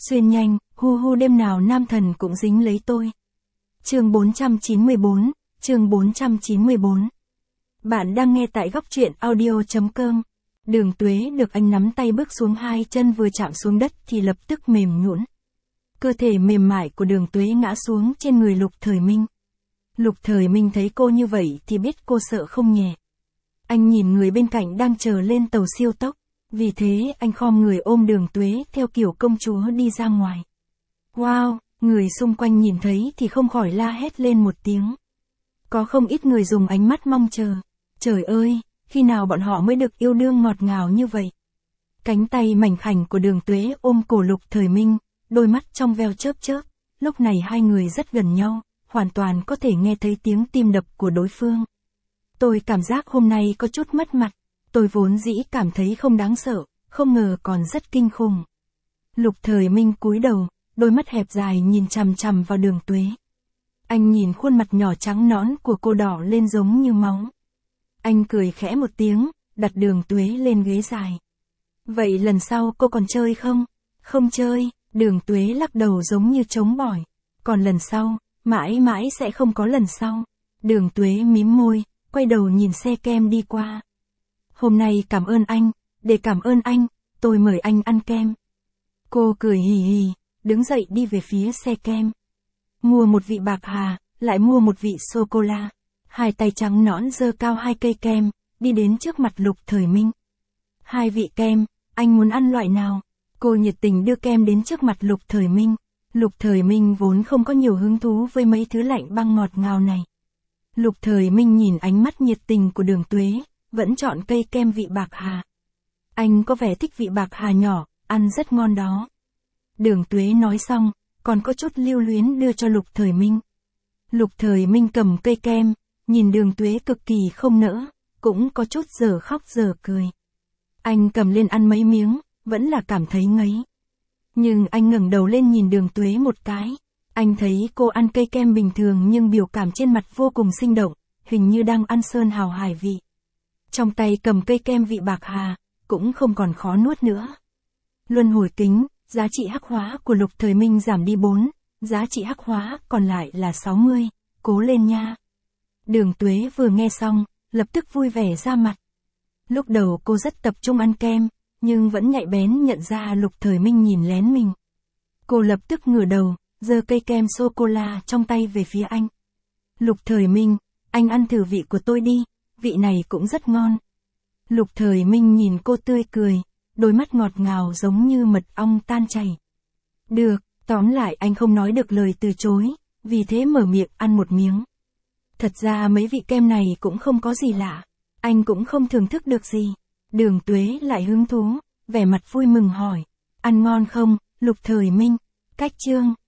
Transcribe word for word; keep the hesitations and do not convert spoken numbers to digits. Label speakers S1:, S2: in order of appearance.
S1: Xuyên nhanh, hu hu đêm nào nam thần cũng dính lấy tôi. Chương bốn trăm chín mươi bốn, chương bốn trăm chín mươi bốn. Bạn đang nghe tại góc truyện audio chấm com. Đường Tuế được anh nắm tay bước xuống, hai chân vừa chạm xuống đất thì lập tức mềm nhũn. Cơ thể mềm mại của Đường Tuế ngã xuống trên người Lục Thời Minh. Lục Thời Minh thấy cô như vậy thì biết cô sợ không nhẹ. Anh nhìn người bên cạnh đang chờ lên tàu siêu tốc, vì thế anh khom người ôm Đường Tuế theo kiểu công chúa đi ra ngoài. Wow, người xung quanh nhìn thấy thì không khỏi la hét lên một tiếng. Có không ít người dùng ánh mắt mong chờ. Trời ơi, khi nào bọn họ mới được yêu đương ngọt ngào như vậy? Cánh tay mảnh khảnh của Đường Tuế ôm cổ Lục Thời Minh, đôi mắt trong veo chớp chớp. Lúc này hai người rất gần nhau, hoàn toàn có thể nghe thấy tiếng tim đập của đối phương. Tôi cảm giác hôm nay có chút mất mặt. Tôi vốn dĩ cảm thấy không đáng sợ, không ngờ còn rất kinh khủng. Lục Thời Minh cúi đầu, đôi mắt hẹp dài nhìn chằm chằm vào Đường Tuế. Anh nhìn khuôn mặt nhỏ trắng nõn của cô đỏ lên giống như máu. Anh cười khẽ một tiếng, đặt Đường Tuế lên ghế dài. Vậy lần sau cô còn chơi không? Không chơi, Đường Tuế lắc đầu giống như chống bỏi. Còn lần sau, mãi mãi sẽ không có lần sau. Đường Tuế mím môi, quay đầu nhìn xe kem đi qua. Hôm nay cảm ơn anh, để cảm ơn anh, tôi mời anh ăn kem. Cô cười hì hì, đứng dậy đi về phía xe kem. Mua một vị bạc hà, lại mua một vị sô-cô-la. Hai tay trắng nõn giơ cao hai cây kem, đi đến trước mặt Lục Thời Minh. Hai vị kem, anh muốn ăn loại nào? Cô nhiệt tình đưa kem đến trước mặt Lục Thời Minh. Lục Thời Minh vốn không có nhiều hứng thú với mấy thứ lạnh băng ngọt ngào này. Lục Thời Minh nhìn ánh mắt nhiệt tình của Đường Tuế, vẫn chọn cây kem vị bạc hà. Anh có vẻ thích vị bạc hà nhỏ, ăn rất ngon đó. Đường Tuế nói xong, còn có chút lưu luyến đưa cho Lục Thời Minh. Lục Thời Minh cầm cây kem, nhìn Đường Tuế cực kỳ không nỡ, cũng có chút giờ khóc giờ cười. Anh cầm lên ăn mấy miếng, vẫn là cảm thấy ngấy. Nhưng anh ngẩng đầu lên nhìn Đường Tuế một cái. Anh thấy cô ăn cây kem bình thường nhưng biểu cảm trên mặt vô cùng sinh động, hình như đang ăn sơn hào hải vị. Trong tay cầm cây kem vị bạc hà, cũng không còn khó nuốt nữa. Luân hồi kính, giá trị hắc hóa của Lục Thời Minh giảm đi bốn, giá trị hắc hóa còn lại là sáu mươi, cố lên nha. Đường Tuế vừa nghe xong, lập tức vui vẻ ra mặt. Lúc đầu cô rất tập trung ăn kem, nhưng vẫn nhạy bén nhận ra Lục Thời Minh nhìn lén mình. Cô lập tức ngửa đầu, giơ cây kem sô-cô-la trong tay về phía anh. Lục Thời Minh, anh ăn thử vị của tôi đi, vị này cũng rất ngon. Lục Thời Minh nhìn cô tươi cười, đôi mắt ngọt ngào giống như mật ong tan chảy. Được, tóm lại anh không nói được lời từ chối, vì thế mở miệng ăn một miếng. Thật ra mấy vị kem này cũng không có gì lạ, anh cũng không thưởng thức được gì. Đường Tuế lại hứng thú, vẻ mặt vui mừng hỏi, ăn ngon không, Lục Thời Minh? Cách chương.